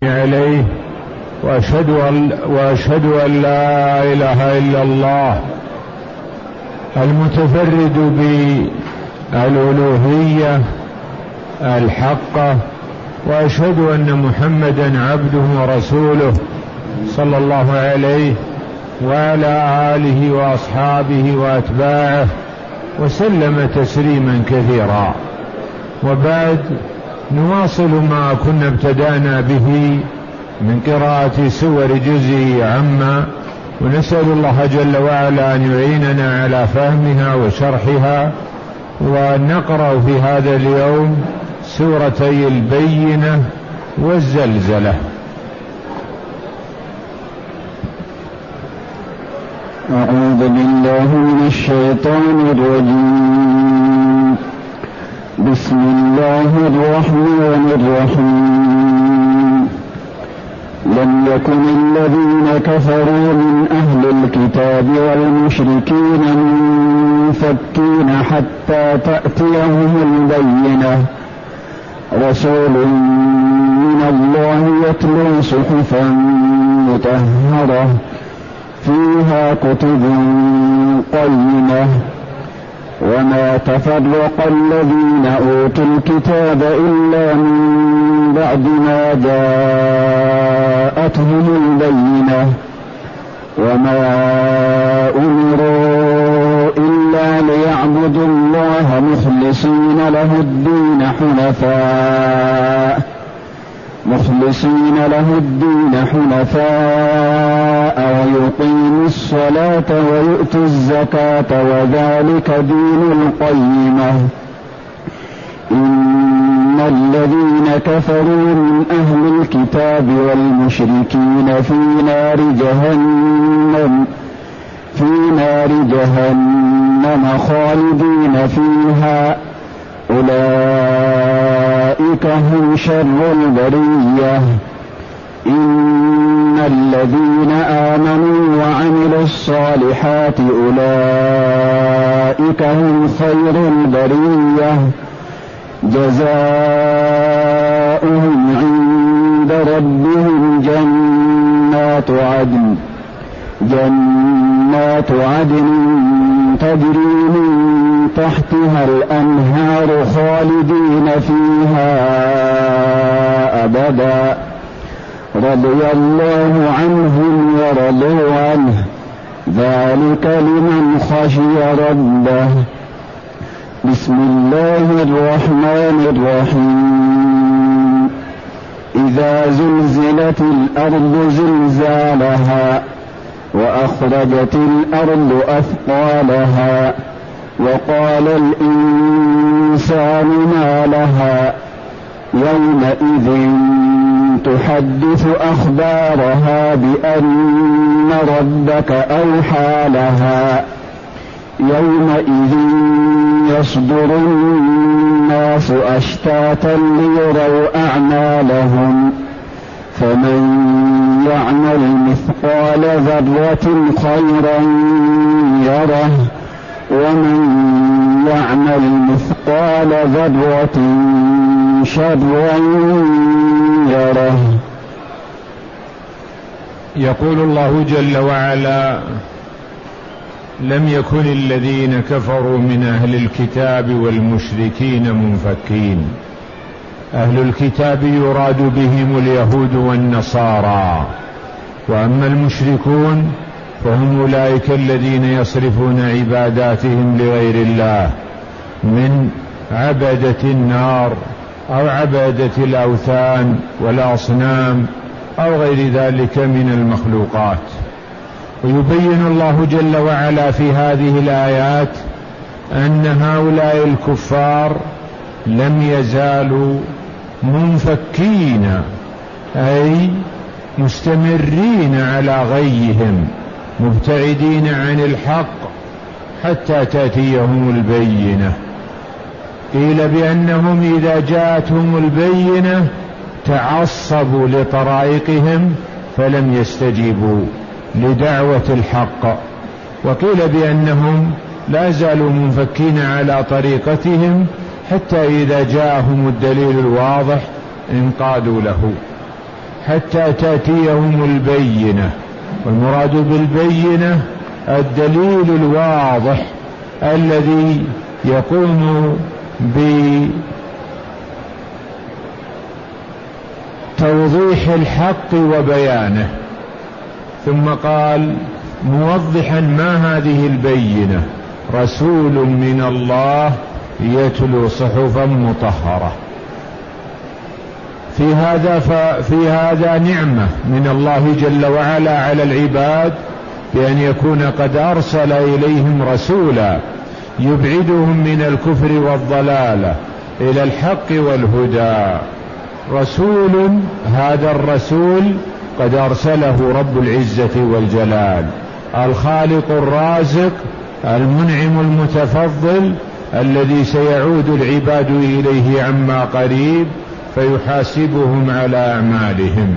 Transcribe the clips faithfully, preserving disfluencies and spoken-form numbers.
عليه وأشهد أن, وأشهد أن لا إله إلا الله المتفرد بالألوهية الحقة، وأشهد أن محمدا عبده ورسوله صلى الله عليه وعلى آله وأصحابه وأتباعه وسلم تسليما كثيرا. وبعد، نواصل ما كنا ابتدأنا به من قراءة سور جزء عما، ونسأل الله جل وعلا أن يعيننا على فهمها وشرحها. ونقرأ في هذا اليوم سورتي البينة والزلزلة. أعوذ بالله من الشيطان الرجيم. بسم الله الرحمن الرحيم. لم يكن الذين كفروا من أهل الكتاب والمشركين منفكين حتى تأتيهم البينة، رسول من الله يتلو صحفا مطهرة فيها كتب قيمة. وما تفرق الذين أوتوا الكتاب إلا من بعد ما جاءتهم البينة، وما أمروا إلا ليعبدوا الله مخلصين له الدين حنفاء مخلصين له الدين حنفاء ويقيموا الصلاة ويؤتوا الزكاة وذلك دين القيمة. إن الذين كفروا من أهل الكتاب والمشركين في نار جهنم في نار جهنم خالدين فيها، أولئك هم شر البرية. إن الذين آمنوا وعملوا الصالحات أولئك هم خير البرية، جزاؤهم عند ربهم جنات عدن جنات عدن تجري من تحتها الأنهار خالدين فيها أبدا، رضي الله عنهم ورضوا عنه، ذلك لمن خشي ربه. بسم الله الرحمن الرحيم. إذا زلزلت الأرض زلزالها وأخرجت الأرض أثقالها وقال الإنسان ما لها يومئذ تحدث أخبارها بأن ربك أوحى لها، يومئذ يصدر الناس أشتاتا ليروا أعمالهم، فمن يعمل مثقال ذرة خيرا يره، ومن يعمل مثقال ذرة شرا يره. يقول الله جل وعلا: لم يكن الذين كفروا من أهل الكتاب والمشركين منفكين. أهل الكتاب يراد بهم اليهود والنصارى، وأما المشركون فهم أولئك الذين يصرفون عباداتهم لغير الله من عبدة النار أو عبادة الأوثان والأصنام أو غير ذلك من المخلوقات. ويبين الله جل وعلا في هذه الآيات أن هؤلاء الكفار لم يزالوا منفكين، أي مستمرين على غيهم مبتعدين عن الحق حتى تأتيهم البينة. قيل بأنهم إذا جاءتهم البينة تعصبوا لطرائقهم فلم يستجيبوا لدعوة الحق، وقيل بأنهم لا زالوا منفكين على طريقتهم حتى إذا جاءهم الدليل الواضح انقادوا له. حتى تأتيهم البينة. والمراد بالبينة الدليل الواضح الذي يقوم بتوضيح الحق وبيانه. ثم قال موضحا ما هذه البينة: رسول من الله يتلو صحفا مطهرة. في هذا في هذا نعمة من الله جل وعلا على العباد بأن يكون قد أرسل إليهم رسولا يبعدهم من الكفر والضلالة إلى الحق والهدى. رسول، هذا الرسول قد أرسله رب العزة والجلال، الخالق الرازق المنعم المتفضل، الذي سيعود العباد إليه عما قريب فيحاسبهم على أعمالهم.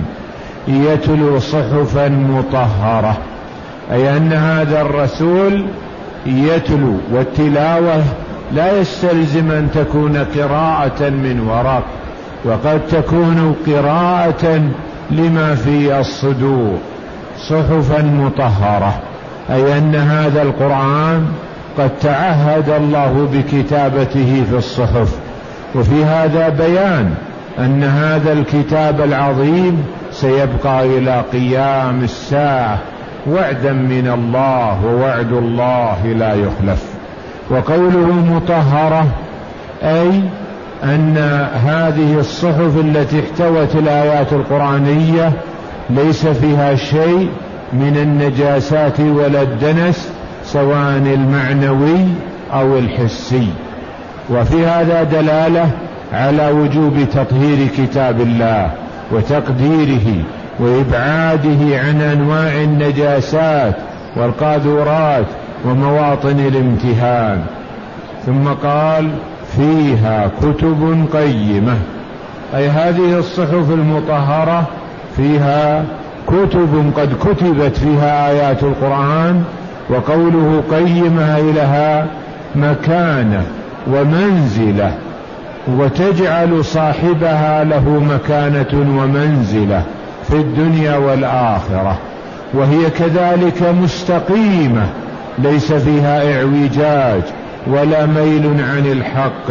يتلو صحفا مطهرة، أي أن هذا الرسول يتلو، والتلاوة لا يستلزم أن تكون قراءة من ورق، وقد تكون قراءة لما في الصدور. صحفا مطهرة أي أن هذا القرآن قد تعهد الله بكتابته في الصحف. وفي هذا بيان أن هذا الكتاب العظيم سيبقى إلى قيام الساعة وعدا من الله، ووعد الله لا يخلف. وقوله مطهرة أي أن هذه الصحف التي احتوت الآيات القرآنية ليس فيها شيء من النجاسات ولا الدنس، سواء المعنوي أو الحسي. وفي هذا دلالة على وجوب تطهير كتاب الله وتقديره وإبعاده عن أنواع النجاسات والقاذورات ومواطن الامتهان. ثم قال فيها كتب قيمة، أي هذه الصحف المطهرة فيها كتب قد كتبت فيها آيات القرآن. وقوله قيمة لها مكانة ومنزلة، وتجعل صاحبها له مكانة ومنزلة في الدنيا والآخرة، وهي كذلك مستقيمة ليس فيها إعوجاج ولا ميل عن الحق.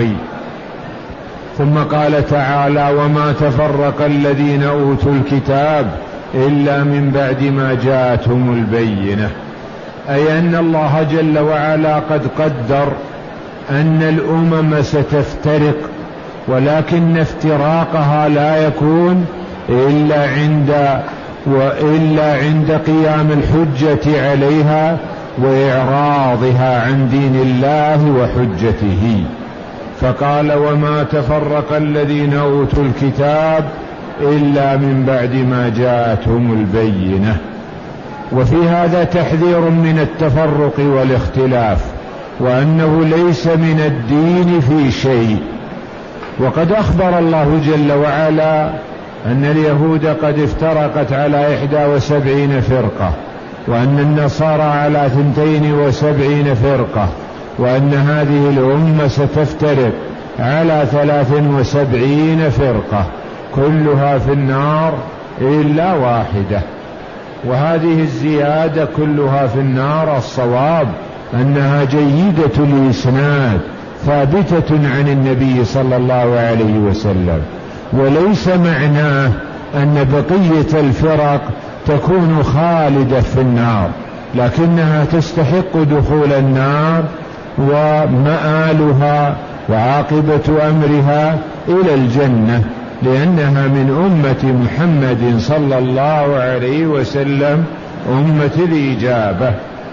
ثم قال تعالى وما تفرق الذين أوتوا الكتاب إلا من بعد ما جاءتهم البينة، أي أن الله جل وعلا قد قدر أن الأمم ستفترق، ولكن افتراقها لا يكون إلا عند وإلا عند قيام الحجة عليها وإعراضها عن دين الله وحجته. فقال وما تفرق الذين أوتوا الكتاب إلا من بعد ما جاءتهم البينة. وفي هذا تحذير من التفرق والاختلاف، وأنه ليس من الدين في شيء. وقد أخبر الله جل وعلا أن اليهود قد افترقت على إحدى وسبعين فرقة، وأن النصارى على ثنتين وسبعين فرقة، وأن هذه الأمة ستفترق على ثلاث وسبعين فرقة كلها في النار إلا واحدة. وهذه الزيادة كلها في النار الصواب أنها جيدة الإسناد ثابتة عن النبي صلى الله عليه وسلم، وليس معناه أن بقية الفرق تكون خالدة في النار، لكنها تستحق دخول النار، ومآلها وعاقبة أمرها إلى الجنة، لأنها من أمة محمد صلى الله عليه وسلم أمة الإجابة.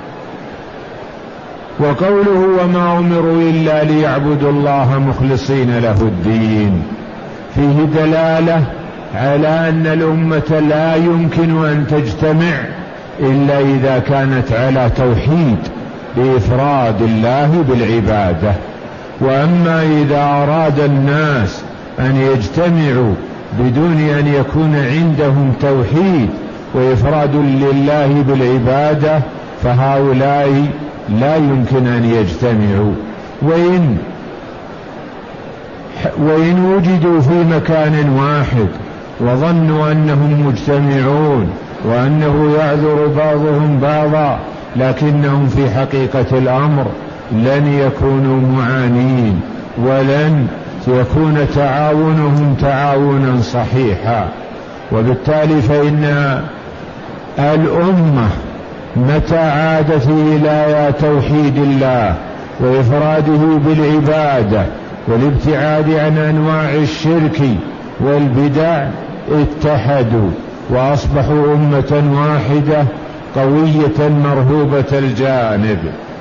وقوله وما أمروا إلا ليعبدوا الله مخلصين له الدين، فيه دلالة على أن الأمة لا يمكن أن تجتمع إلا إذا كانت على توحيد بإفراد الله بالعبادة. وأما إذا أراد الناس أن يجتمعوا بدون أن يكون عندهم توحيد وإفراد لله بالعبادة فهؤلاء لا يمكن أن يجتمعوا، وإن وإن وجدوا في مكان واحد وظنوا أنهم مجتمعون وأنه يعذر بعضهم بعضا، لكنهم في حقيقة الأمر لن يكونوا معانين، ولن يكون تعاونهم تعاونا صحيحا. وبالتالي فإن الأمة متى عادت إلى توحيد الله وإفراده بالعبادة والابتعاد عن أنواع الشرك والبدع اتحدوا وأصبحوا أمة واحدة قوية مرهوبة الجانب.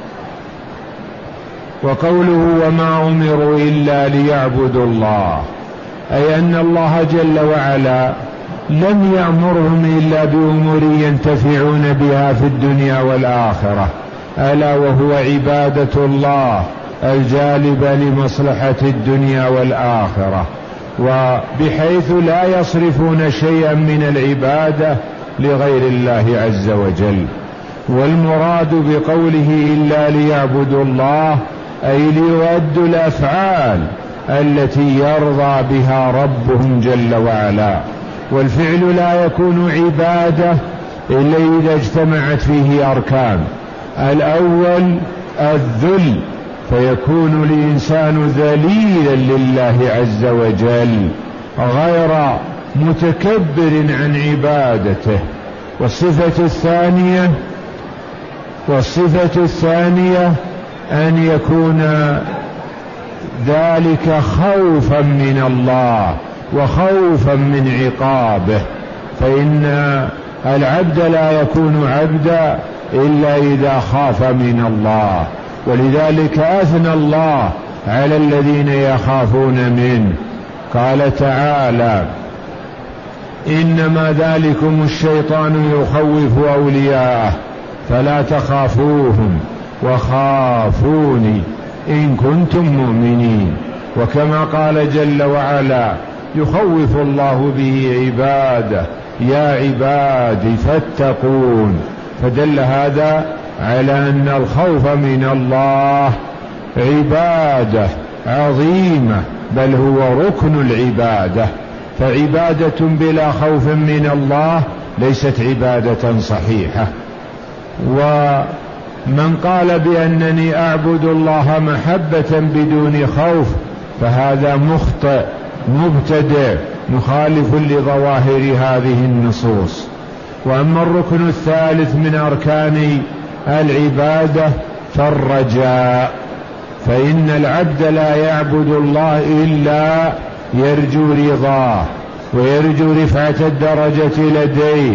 وقوله وما أمروا إلا ليعبدوا الله، أي أن الله جل وعلا لم يأمرهم إلا بأمور ينتفعون بها في الدنيا والآخرة، ألا وهو عبادة الله الجالبة لمصلحة الدنيا والآخرة، وبحيث لا يصرفون شيئا من العبادة لغير الله عز وجل. والمراد بقوله إلا ليعبدوا الله أي ليؤدوا الأفعال التي يرضى بها ربهم جل وعلا. والفعل لا يكون عبادة إلا إذا اجتمعت فيه أركان. الأول الذل، فيكون الإنسان ذليلا لله عز وجل غير متكبر عن عبادته. والصفة الثانية والصفة الثانية أن يكون ذلك خوفا من الله وخوفا من عقابه، فإن العبد لا يكون عبدا إلا إذا خاف من الله. ولذلك أثنى الله على الذين يخافون منه، قال تعالى إنما ذلكم الشيطان يخوف أولياءه فلا تخافوهم وخافوني إن كنتم مؤمنين. وكما قال جل وعلا يخوف الله به عباده يا عبادي فاتقون، فدل هذا على أن الخوف من الله عبادة عظيمة، بل هو ركن العبادة. فعبادة بلا خوف من الله ليست عبادة صحيحة. ومن قال بأنني أعبد الله محبة بدون خوف فهذا مخطئ مبتدع مخالف لظواهر هذه النصوص. وأما الركن الثالث من أركان العبادة فالرجاء، فإن العبد لا يعبد الله إلا يرجو رضاه ويرجو رفعة الدرجة لديه.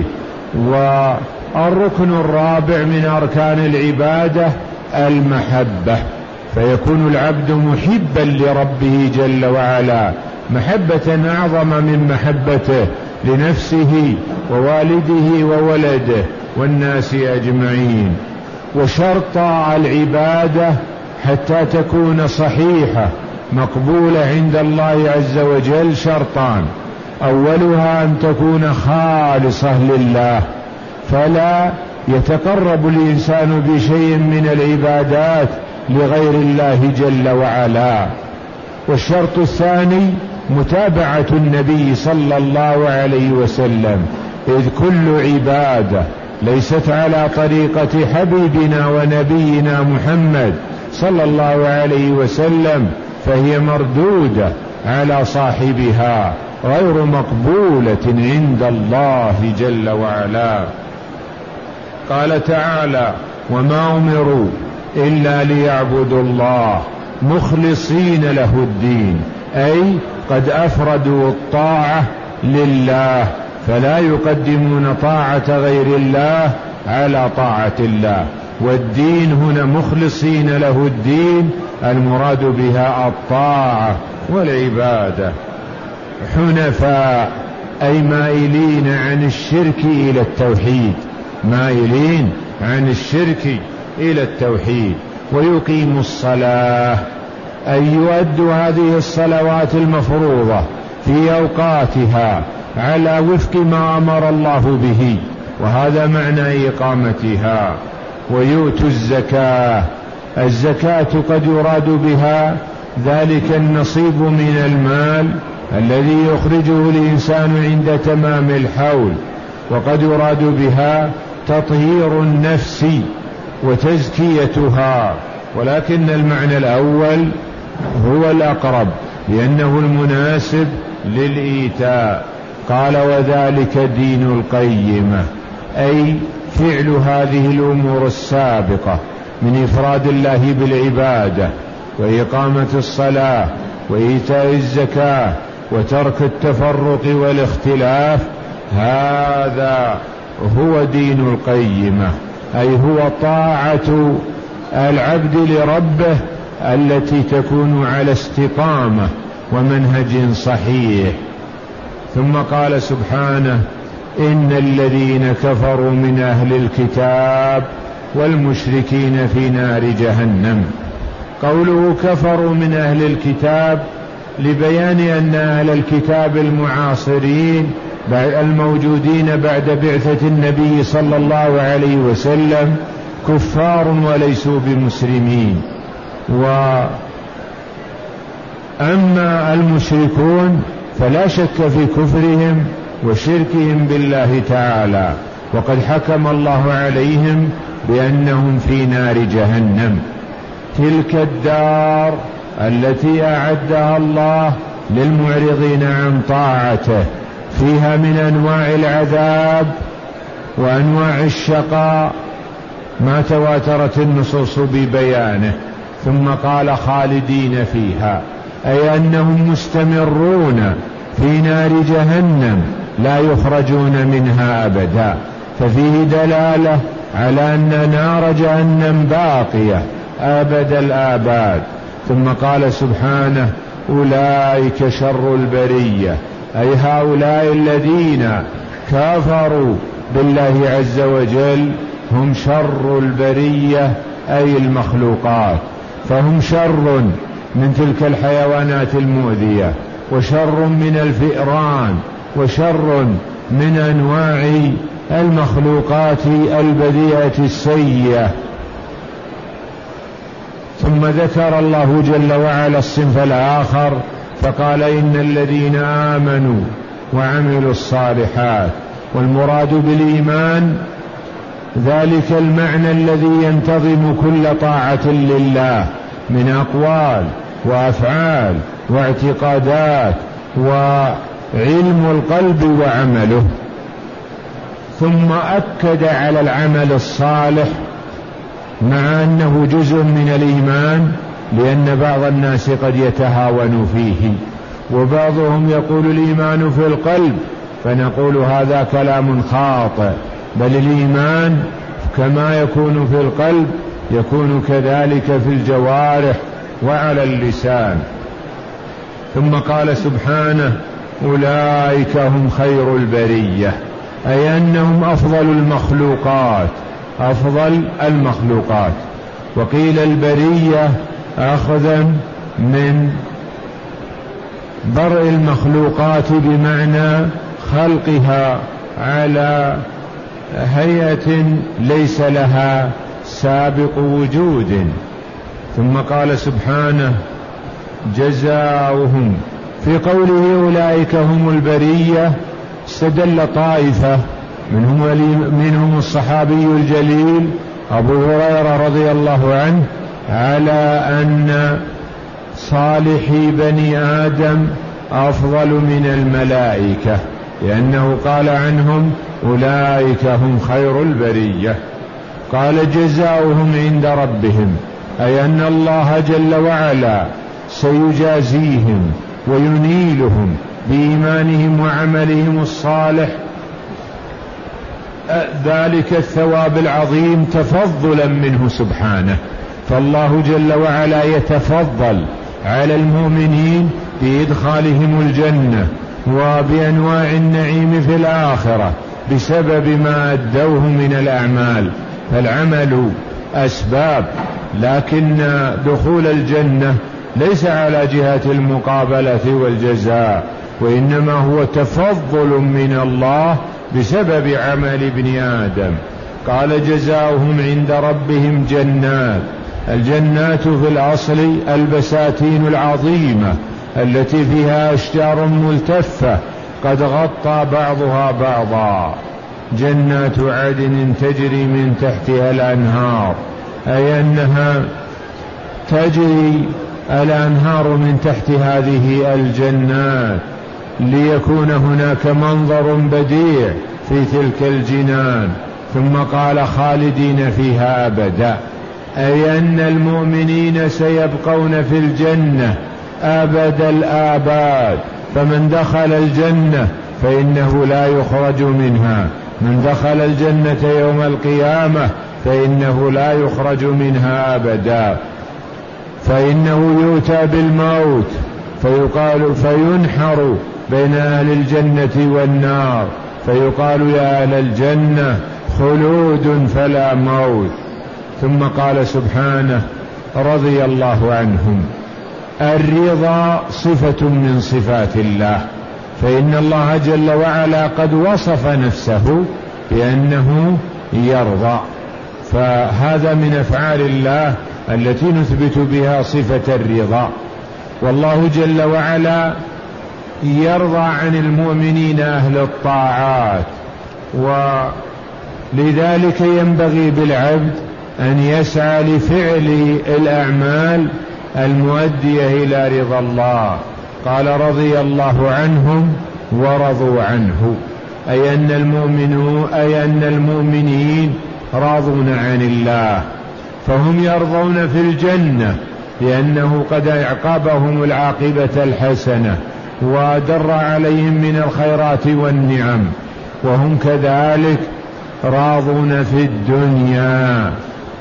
والركن الرابع من أركان العبادة المحبة، فيكون العبد محبا لربه جل وعلا محبة أعظم من محبته لنفسه ووالده وولده والناس أجمعين. وشرط العبادة حتى تكون صحيحة مقبولة عند الله عز وجل شرطان: أولها أن تكون خالصة لله، فلا يتقرب الإنسان بشيء من العبادات لغير الله جل وعلا. والشرط الثاني متابعة النبي صلى الله عليه وسلم، إذ كل عبادة ليست على طريقة حبيبنا ونبينا محمد صلى الله عليه وسلم فهي مردودة على صاحبها غير مقبولة عند الله جل وعلا. قال تعالى وما أمروا إلا ليعبدوا الله مخلصين له الدين، أي قد أفردوا الطاعة لله، فلا يقدمون طاعة غير الله على طاعة الله. والدين هنا مخلصين له الدين المراد بها الطاعة والعبادة. حنفاء أي مائلين عن الشرك إلى التوحيد، مائلين عن الشرك إلى التوحيد. ويقيم الصلاة أي يؤدوا هذه الصلوات المفروضة في أوقاتها على وفق ما أمر الله به، وهذا معنى إقامتها. ويؤتوا الزكاة، الزكاة قد يراد بها ذلك النصيب من المال الذي يخرجه الإنسان عند تمام الحول، وقد يراد بها تطهير النفس وتزكيتها، ولكن المعنى الأول هو الأقرب لأنه المناسب للإيتاء. قال وذلك دين القيمة، أي فعل هذه الأمور السابقة من إفراد الله بالعبادة وإقامة الصلاة وإيتاء الزكاة وترك التفرق والاختلاف، هذا هو دين القيمة، أي هو طاعة العبد لربه التي تكون على استقامة ومنهج صحيح. ثم قال سبحانه إن الذين كفروا من أهل الكتاب والمشركين في نار جهنم. قوله كفروا من أهل الكتاب لبيان أن أهل الكتاب المعاصرين الموجودين بعد بعثة النبي صلى الله عليه وسلم كفار وليسوا بمسلمين، وأما المشركون فلا شك في كفرهم وشركهم بالله تعالى، وقد حكم الله عليهم بأنهم في نار جهنم. تلك الدار التي أعدها الله للمعرضين عن طاعته، فيها من أنواع العذاب وأنواع الشقاء ما تواترت النصوص ببيانه. ثم قال خالدين فيها، أي أنهم مستمرون في نار جهنم لا يخرجون منها أبدا، ففيه دلالة على أن نار جهنم باقية أبد الآباد. ثم قال سبحانه أولئك شر البرية، أي هؤلاء الذين كفروا بالله عز وجل هم شر البرية أي المخلوقات، فهم شر من تلك الحيوانات المؤذية، وشر من الفئران، وشر من أنواع المخلوقات البذيئة السيئة. ثم ذكر الله جل وعلا الصنف الآخر فقال إن الذين آمنوا وعملوا الصالحات، والمراد بالإيمان ذلك المعنى الذي ينتظم كل طاعة لله من أقوال وأفعال واعتقادات وعلم القلب وعمله. ثم أكد على العمل الصالح مع أنه جزء من الإيمان، لأن بعض الناس قد يتهاون فيه، وبعضهم يقول الإيمان في القلب، فنقول هذا كلام خاطئ، بل الإيمان كما يكون في القلب يكون كذلك في الجوارح وعلى اللسان. ثم قال سبحانه أولئك هم خير البرية، أي أنهم أفضل المخلوقات، أفضل المخلوقات. وقيل البرية أخذا من برء المخلوقات بمعنى خلقها على هيئة ليس لها سابق وجود. ثم قال سبحانه جزاؤهم، في قوله أولئك هم البرية استدل طائفة منهم, منهم الصحابي الجليل أبو هريرة رضي الله عنه على أن صالحي بني آدم أفضل من الملائكة، لأنه قال عنهم أولئك هم خير البرية. قال جزاؤهم عند ربهم، أي أن الله جل وعلا سيجازيهم وينيلهم بإيمانهم وعملهم الصالح ذلك الثواب العظيم تفضلا منه سبحانه. فالله جل وعلا يتفضل على المؤمنين بإدخالهم الجنة وبأنواع النعيم في الآخرة بسبب ما أدوه من الأعمال. فالعمل أسباب، لكن دخول الجنة ليس على جهة المقابلة والجزاء، وإنما هو تفضل من الله بسبب عمل ابن آدم. قال جزاؤهم عند ربهم جنات، الجنات في الأصل البساتين العظيمة التي فيها أشجار ملتفة قد غطى بعضها بعضا. جنات عدن تجري من تحتها الأنهار، أي أنها تجري الأنهار من تحت هذه الجنات ليكون هناك منظر بديع في تلك الجنان. ثم قال خالدين فيها أبدا، أي أن المؤمنين سيبقون في الجنة أبد الآباد. فمن دخل الجنة فإنه لا يخرج منها، من دخل الجنة يوم القيامة فإنه لا يخرج منها أبدا. فإنه يؤتى بالموت فيقال فينحر بين أهل الجنة والنار، فيقال يا أهل الجنة خلود فلا موت. ثم قال سبحانه رضي الله عنهم. الرضا صفة من صفات الله، فإن الله جل وعلا قد وصف نفسه بأنه يرضى، فهذا من أفعال الله التي نثبت بها صفة الرضا. والله جل وعلا يرضى عن المؤمنين أهل الطاعات، ولذلك ينبغي بالعبد أن يسعى لفعل الأعمال المؤدية إلى رضا الله. قال رضي الله عنهم ورضوا عنه، أي أن المؤمنون أي أن المؤمنين راضون عن الله، فهم يرضون في الجنة لأنه قد أعقبهم العاقبة الحسنة ودر عليهم من الخيرات والنعم، وهم كذلك راضون في الدنيا،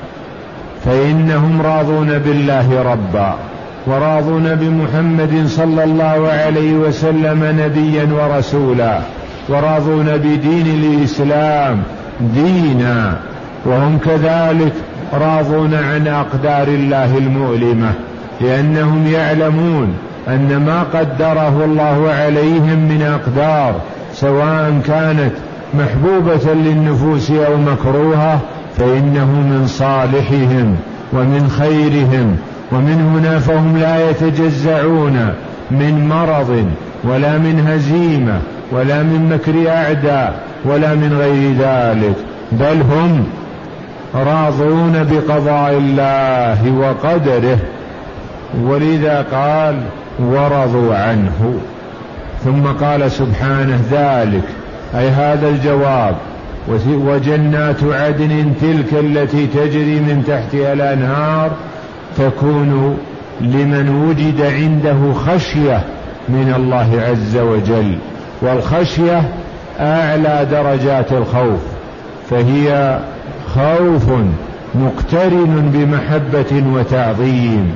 فإنهم راضون بالله ربا، وراضون بمحمد صلى الله عليه وسلم نبيا ورسولا، وراضون بدين الإسلام دينا، وهم كذلك راضون عن أقدار الله المؤلمة، لأنهم يعلمون أن ما قدره الله عليهم من أقدار سواء كانت محبوبة للنفوس أو مكروهة فإنه من صالحهم ومن خيرهم. ومن هنا فهم لا يتجزعون من مرض ولا من هزيمة ولا من مكر أعداء ولا من غير ذلك، بل هم راضون بقضاء الله وقدره، ولذا قال ورضوا عنه. ثم قال سبحانه ذلك أي هذا الجواب، وجنات عدن تلك التي تجري من تحتها الأنهار تكون لمن وجد عنده خشية من الله عز وجل، والخشية أعلى درجات الخوف، فهي خوف مقترن بمحبة وتعظيم.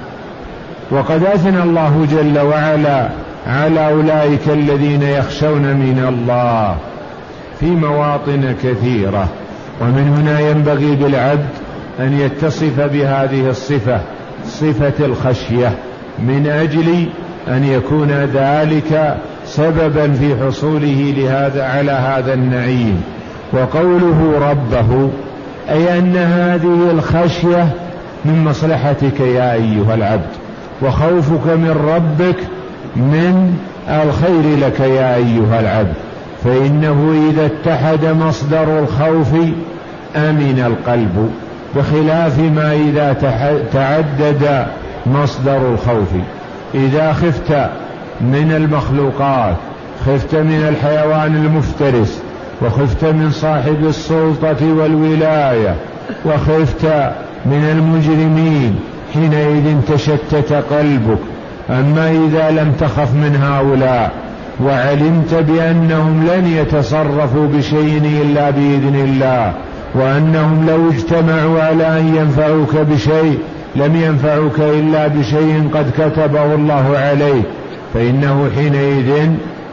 وقد أثنى الله جل وعلا على أولئك الذين يخشون من الله في مواطن كثيرة، ومن هنا ينبغي بالعبد أن يتصف بهذه الصفة، صفة الخشية، من أجل أن يكون ذلك سببا في حصوله لهذا على هذا النعيم. وقوله ربه أي أن هذه الخشية من مصلحتك يا أيها العبد، وخوفك من ربك من الخير لك يا أيها العبد، فإنه إذا اتحد مصدر الخوف أمن القلب، بخلاف ما إذا تعدد مصدر الخوف. إذا خفت من المخلوقات، خفت من الحيوان المفترس، وخفت من صاحب السلطة والولاية، وخفت من المجرمين، حينئذ تشتت قلبك. أما إذا لم تخف من هؤلاء وعلمت بأنهم لن يتصرفوا بشيء إلا بإذن الله، وأنهم لو اجتمعوا على أن ينفعوك بشيء لم ينفعوك إلا بشيء قد كتبه الله عليك، فإنه حينئذ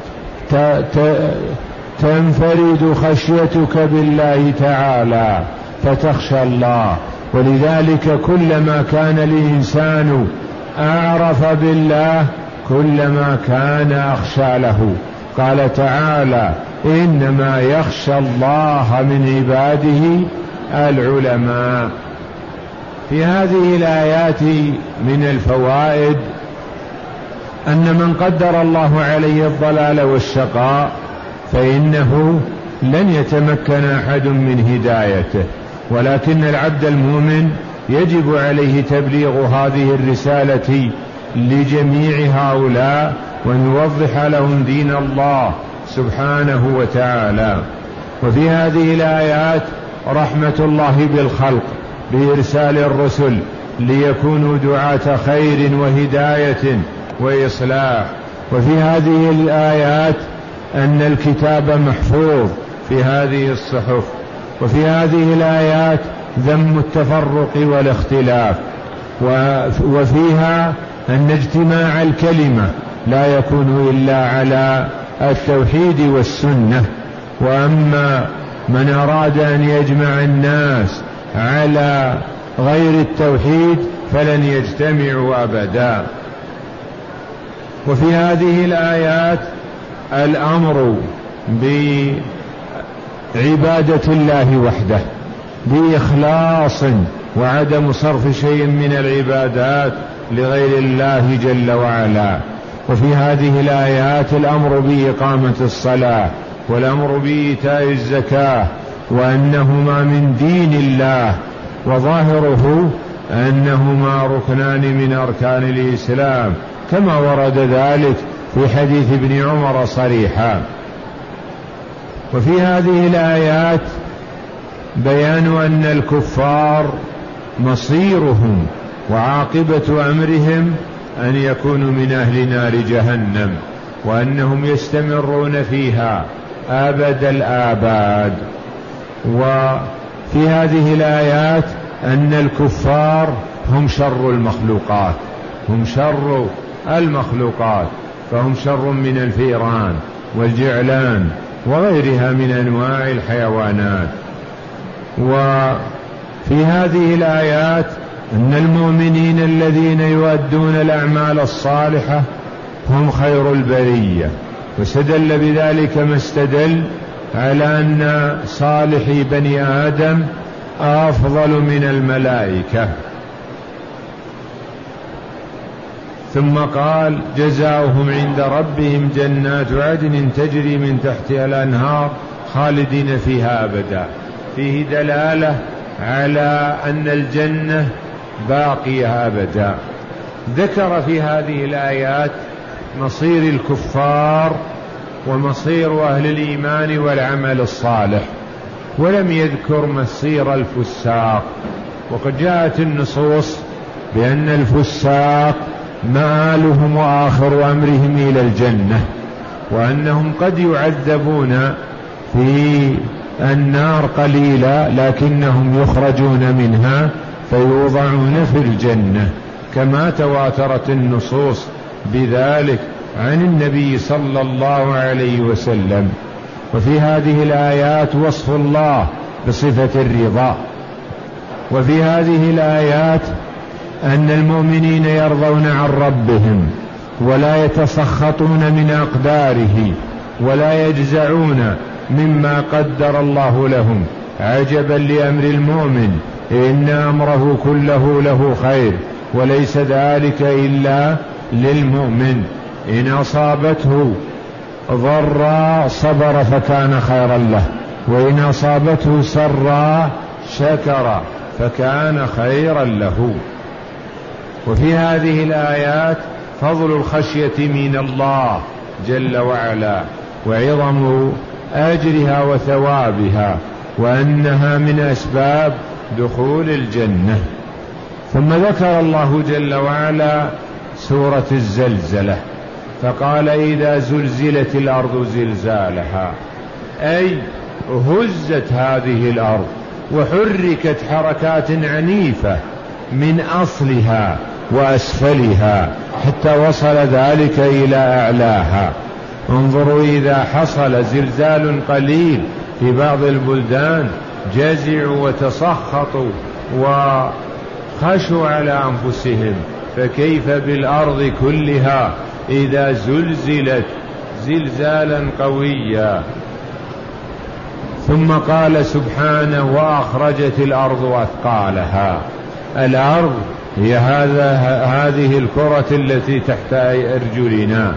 تنفرد خشيتك بالله تعالى فتخشى الله. ولذلك كلما كان الإنسان أعرف بالله كلما كان أخشى له. قال تعالى إنما يخشى الله من عباده العلماء. في هذه الآيات من الفوائد أن من قدر الله عليه الضلال والشقاء فإنه لن يتمكن أحد من هدايته، ولكن العبد المؤمن يجب عليه تبليغ هذه الرسالة لجميع هؤلاء، وأن يوضح لهم دين الله سبحانه وتعالى. وفي هذه الآيات رحمة الله بالخلق بإرسال الرسل ليكونوا دعاة خير وهداية وإصلاح. وفي هذه الآيات أن الكتاب محفوظ في هذه الصحف. وفي هذه الآيات ذم التفرق والاختلاف، وفيها أن اجتماع الكلمة لا يكون إلا على التوحيد والسنة، وأما من أراد أن يجمع الناس على غير التوحيد فلن يجتمعوا أبدا. وفي هذه الآيات الأمر بعبادة الله وحده بإخلاص وعدم صرف شيء من العبادات لغير الله جل وعلا. وفي هذه الآيات الأمر بإقامة الصلاة والأمر بإيتاء الزكاة، وأنهما من دين الله، وظاهره أنهما ركنان من أركان الإسلام كما ورد ذلك في حديث ابن عمر صريحا. وفي هذه الآيات بيان أن الكفار مصيرهم وعاقبة أمرهم أن يكونوا من أهل نار جهنم، وأنهم يستمرون فيها أبد الآباد. وفي هذه الآيات أن الكفار هم شر المخلوقات، هم شر المخلوقات، فهم شر من الفئران والجعلان وغيرها من أنواع الحيوانات. وفي هذه الآيات أن المؤمنين الذين يؤدون الأعمال الصالحة هم خير البرية، واستدل بذلك ما استدل على أن صالحي بني آدم أفضل من الملائكة. ثم قال جزاؤهم عند ربهم جنات عدن تجري من تحتها الأنهار خالدين فيها أبدا. فيه دلالة على أن الجنة باقية أبدا. ذكر في هذه الآيات مصير الكفار ومصير أهل الإيمان والعمل الصالح، ولم يذكر مصير الفساق. وقد جاءت النصوص بأن الفساق مآلهم وآخر أمرهم إلى الجنة، وأنهم قد يعذبون في النار قليلا لكنهم يخرجون منها فيوضعون في الجنة، كما تواترت النصوص بذلك عن النبي صلى الله عليه وسلم. وفي هذه الآيات وصف الله بصفة الرضا. وفي هذه الآيات أن المؤمنين يرضون عن ربهم ولا يتسخطون من أقداره ولا يجزعون مما قدر الله لهم، عجبا لأمر المؤمن إن أمره كله له خير، وليس ذلك إلا للمؤمن. إن أصابته ضراء صبر فكان خيرا له، وإن أصابته سراء شكر فكان خيرا له. وفي هذه الآيات فضل الخشية من الله جل وعلا وعظم أجرها وثوابها، وأنها من أسباب دخول الجنة. ثم ذكر الله جل وعلا سورة الزلزلة فقال إذا زلزلت الأرض زلزالها، أي هزت هذه الأرض وحركت حركات عنيفة من أصلها وأسفلها حتى وصل ذلك إلى أعلاها. انظروا إذا حصل زلزال قليل في بعض البلدان جزعوا وتسخطوا وخشوا على أنفسهم، فكيف بالأرض كلها إذا زلزلت زلزالا قويا. ثم قال سبحانه وأخرجت الأرض أثقالها. الأرض هي هذا هذه الكرة التي تحت أرجلنا.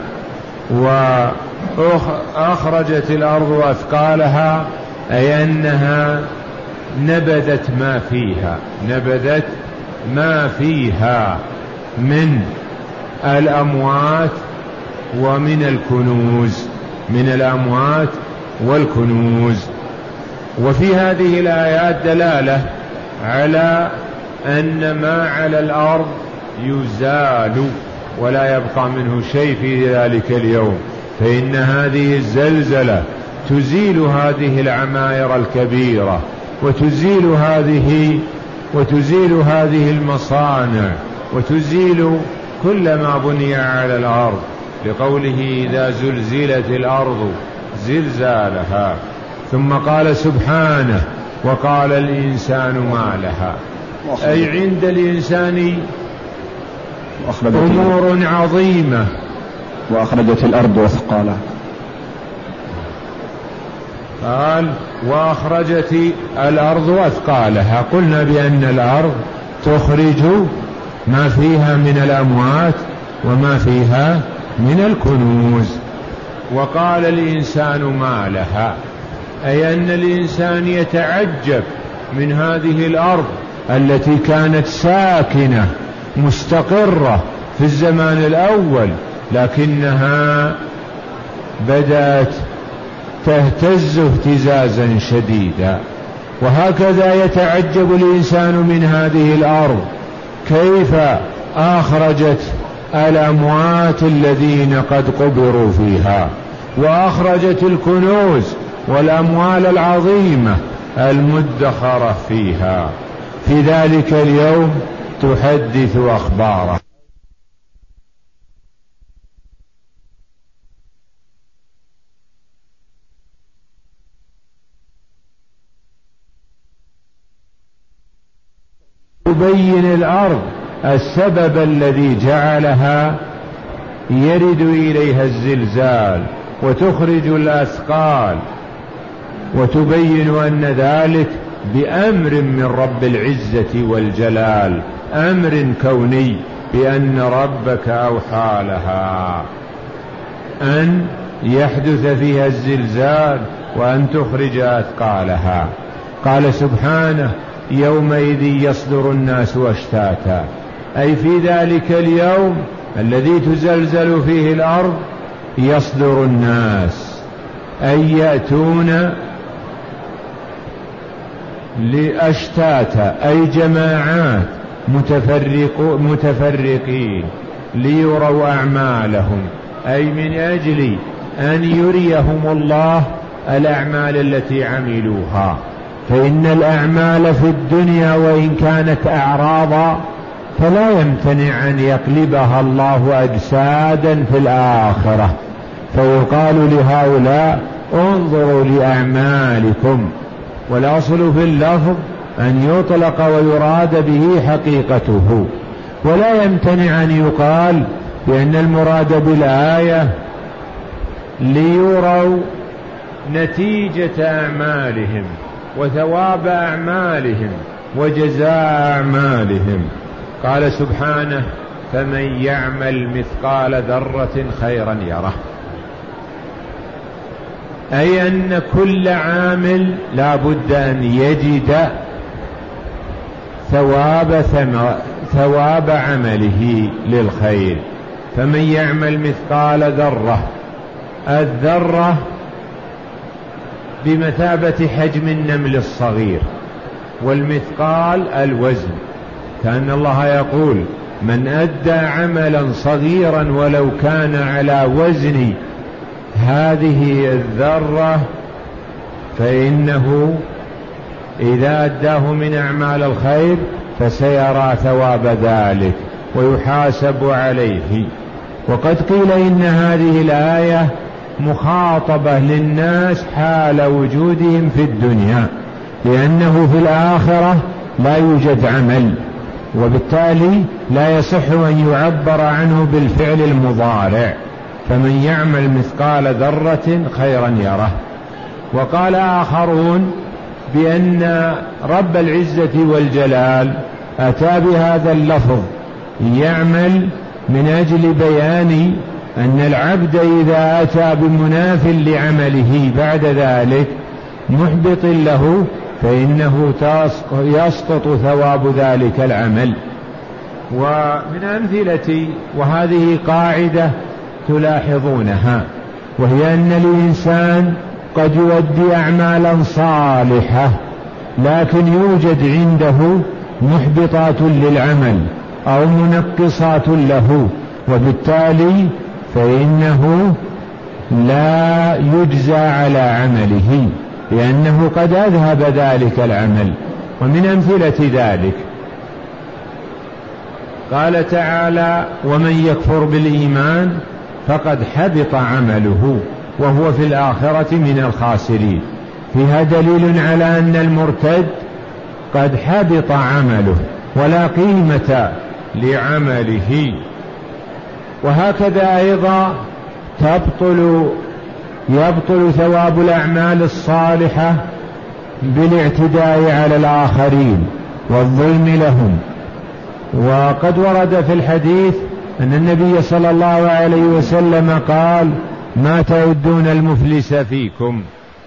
وأخرجت الأرض أثقالها أي أنها نبذت ما فيها نبذت ما فيها من الأموات ومن الكنوز من الأموات والكنوز. وفي هذه الآيات دلالة على أن ما على الأرض يزال ولا يبقى منه شيء في ذلك اليوم، فإن هذه الزلزلة تزيل هذه العماير الكبيرة وتزيل هذه وتزيل هذه المصانع وتزيل كل ما بني على الأرض، لقوله إذا زلزلت الأرض زلزالها. ثم قال سبحانه وقال الإنسان ما لها، أي عند الإنسان أمور عظيمة. وأخرجت الأرض أثقالها، قال وأخرجت الأرض أثقالها. قلنا بأن الأرض تخرج ما فيها من الأموات وما فيها من الكنوز. وقال الإنسان ما لها، أي أن الإنسان يتعجب من هذه الأرض التي كانت ساكنة مستقرة في الزمان الأول، لكنها بدأت تهتز اهتزازا شديدا. وهكذا يتعجب الإنسان من هذه الأرض كيف أخرجت الأموات الذين قد قبروا فيها، وأخرجت الكنوز والأموال العظيمة المدخرة فيها. في ذلك اليوم تحدث أخباره. تبين الأرض السبب الذي جعلها يرد إليها الزلزال وتخرج الأثقال، وتبين أن ذلك بأمر من رب العزة والجلال، أمر كوني، بأن ربك أوحى لها أن يحدث فيها الزلزال وأن تخرج أثقالها. قال سبحانه يومئذ يصدر الناس أشتاتا، أي في ذلك اليوم الذي تزلزل فيه الأرض يصدر الناس، أي يأتون لأشتاتا، أي جماعات متفرق متفرقين ليروا أعمالهم، أي من أجل أن يريهم الله الأعمال التي عملوها. فإن الأعمال في الدنيا وإن كانت أعراضا فلا يمتنع أن يقلبها الله أجسادا في الآخرة، فيقال لهؤلاء انظروا لأعمالكم. والأصل في اللفظ أن يطلق ويراد به حقيقته، ولا يمتنع أن يقال بأن المراد بالآية ليروا نتيجة أعمالهم وثواب أعمالهم وجزاء أعمالهم. قال سبحانه فمن يعمل مثقال ذرة خيرا يره، أي أن كل عامل لا بد أن يجد ثواب ثواب عمله للخير. فمن يعمل مثقال ذرة، الذرة بمثابة حجم النمل الصغير، والمثقال الوزن، كأن الله يقول من أدى عملا صغيرا ولو كان على وزن هذه الذرة فإنه إذا أداه من أعمال الخير فسيرى ثواب ذلك ويحاسب عليه. وقد قيل إن هذه الآية مخاطبة للناس حال وجودهم في الدنيا، لأنه في الآخرة لا يوجد عمل، وبالتالي لا يصح أن يعبر عنه بالفعل المضارع. فمن يعمل مثقال ذرة خيرا يره. وقال آخرون بأن رب العزة والجلال أتى بهذا اللفظ يعمل من أجل بيان أن العبد إذا أتى بمناف لعمله بعد ذلك محبط له فإنه يسقط ثواب ذلك العمل. ومن أمثلة، وهذه قاعدة تلاحظونها، وهي أن الإنسان قد يؤدي أعمالا صالحة لكن يوجد عنده محبطات للعمل أو منقصات له، وبالتالي فإنه لا يجزى على عمله لأنه قد أذهب ذلك العمل. ومن أمثلة ذلك قال تعالى: ومن يكفر بالإيمان فقد حبط عمله وهو في الآخرة من الخاسرين. فيها دليل على أن المرتد قد حبط عمله ولا قيمة لعمله. وهكذا أيضا تبطل يبطل ثواب الأعمال الصالحة بالاعتداء على الآخرين والظلم لهم. وقد ورد في الحديث أن النبي صلى الله عليه وسلم قال: ما تعدون المفلس فيكم؟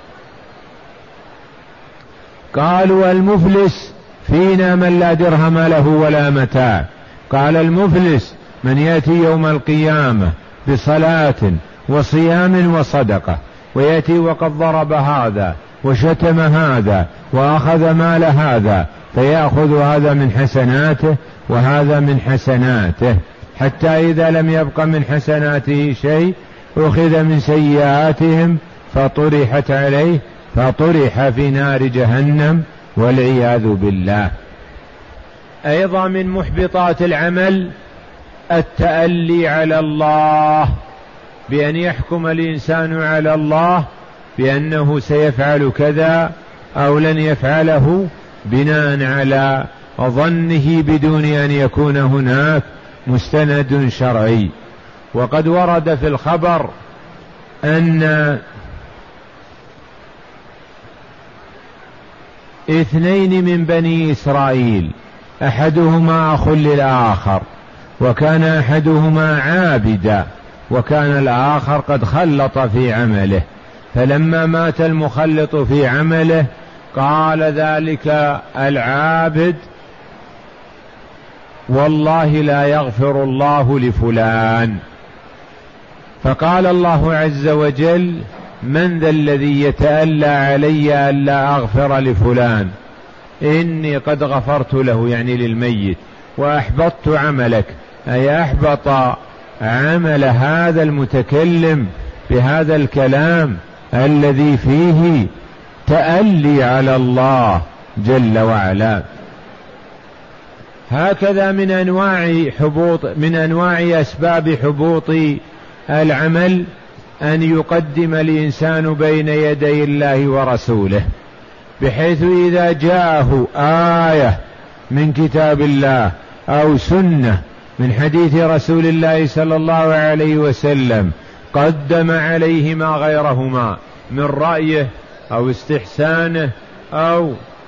قالوا: المفلس فينا من لا درهم له ولا متاع. قال: المفلس من يأتي يوم القيامة بصلاة وصيام وصدقة، ويأتي وقد ضرب هذا وشتم هذا وأخذ مال هذا، فيأخذ هذا من حسناته وهذا من حسناته، حتى إذا لم يبق من حسناته شيء أخذ من سيئاتهم فطرحت عليه فطرح في نار جهنم والعياذ بالله. أيضا من محبطات العمل التألي على الله، بأن يحكم الإنسان على الله بأنه سيفعل كذا أو لن يفعله بناء على ظنه بدون أن يكون هناك مستند شرعي. وقد ورد في الخبر أن اثنين من بني إسرائيل أحدهما أخ للآخر، وكان أحدهما عابدا وكان الآخر قد خلط في عمله، فلما مات المخلط في عمله قال ذلك العابد: والله لا يغفر الله لفلان. فقال الله عز وجل: من ذا الذي يتألى علي ألا أغفر لفلان؟ إني قد غفرت له، يعني للميت، وأحبطت عملك، أي أحبط عمل هذا المتكلم بهذا الكلام الذي فيه تألي على الله جل وعلا. هكذا من أنواع حبوط من أنواع أسباب حبوط العمل أن يقدم الإنسان بين يدي الله ورسوله، بحيث إذا جاءه آية من كتاب الله أو سنة من حديث رسول الله صلى الله عليه وسلم قدم عليهما غيرهما من رأيه أو استحسانه أو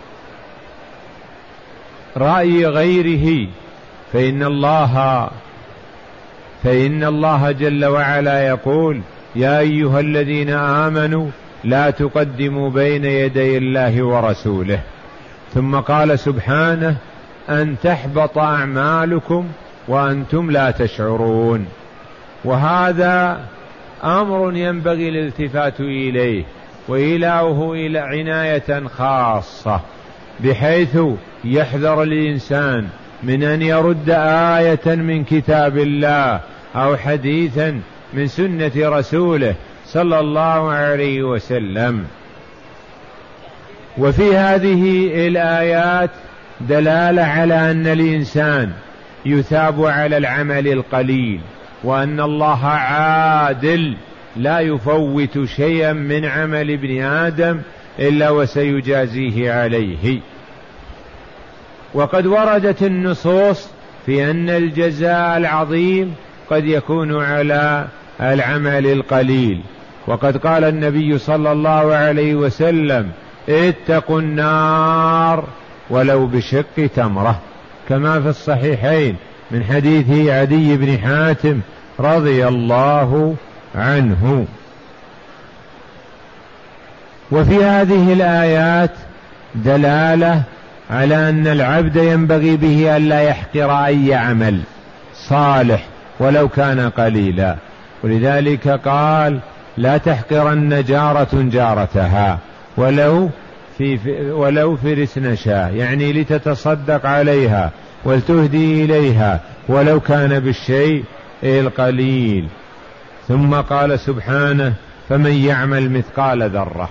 رأي غيره، فإن الله فإن الله جل وعلا يقول: يا أيها الذين آمنوا لا تقدموا بين يدي الله ورسوله. ثم قال سبحانه: أن تحبط أعمالكم وأنتم لا تشعرون. وهذا أمر ينبغي الالتفات إليه وإيلاؤه إلى عناية خاصة، بحيث يحذر الإنسان من أن يرد آية من كتاب الله أو حديثا من سنة رسوله صلى الله عليه وسلم. وفي هذه الآيات دلالة على أن الإنسان يثاب على العمل القليل، وأن الله عادل لا يفوت شيئا من عمل ابن آدم إلا وسيجازيه عليه. وقد وردت النصوص في أن الجزاء العظيم قد يكون على العمل القليل، وقد قال النبي صلى الله عليه وسلم: اتقوا النار ولو بشق تمرة. كما في الصحيحين من حديث عدي بن حاتم رضي الله عنه. وفي هذه الآيات دلالة على أن العبد ينبغي به ألا يحقر أي عمل صالح ولو كان قليلا، ولذلك قال لا تحقرن جارة جارتها ولو في ولو فرس نشا، يعني لتتصدق عليها ولتهدي إليها ولو كان بالشيء القليل. ثم قال سبحانه فمن يعمل مثقال ذرة.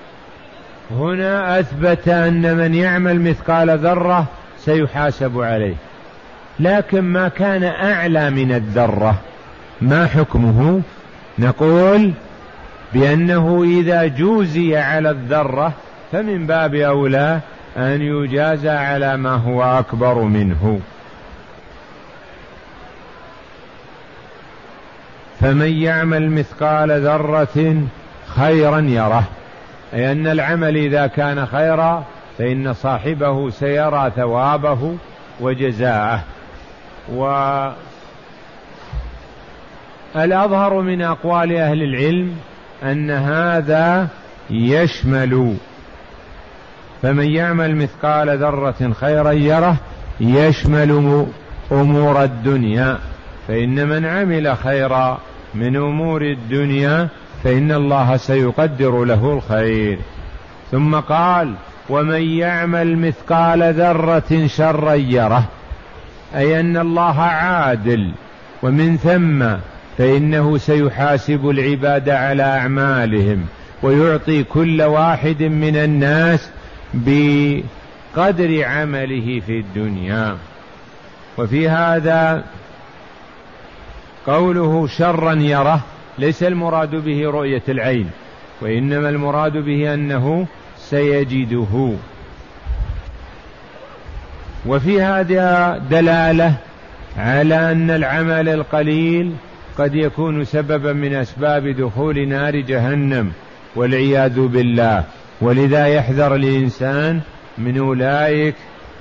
هنا أثبت أن من يعمل مثقال ذرة سيحاسب عليه، لكن ما كان أعلى من الذرة ما حكمه؟ نقول بأنه إذا جوزي على الذرة فمن باب أولى أن يجازى على ما هو أكبر منه. فمن يعمل مثقال ذرة خيرا يره، أي أن العمل إذا كان خيرا فإن صاحبه سيرى ثوابه وجزاءه. والأظهر من أقوال أهل العلم أن هذا يشمل فمن يعمل مثقال ذرة خيرا يره يشمل أمور الدنيا، فإن من عمل خيرا من أمور الدنيا فإن الله سيقدر له الخير. ثم قال ومن يعمل مثقال ذرة شرا يره، أي أن الله عادل، ومن ثم فإنه سيحاسب العباد على أعمالهم ويعطي كل واحد من الناس بقدر عمله في الدنيا. وفي هذا قوله شرا يره ليس المراد به رؤية العين، وإنما المراد به أنه سيجده. وفي هذا دلالة على أن العمل القليل قد يكون سببا من أسباب دخول نار جهنم والعياذ بالله، ولذا يحذر الإنسان من أولئك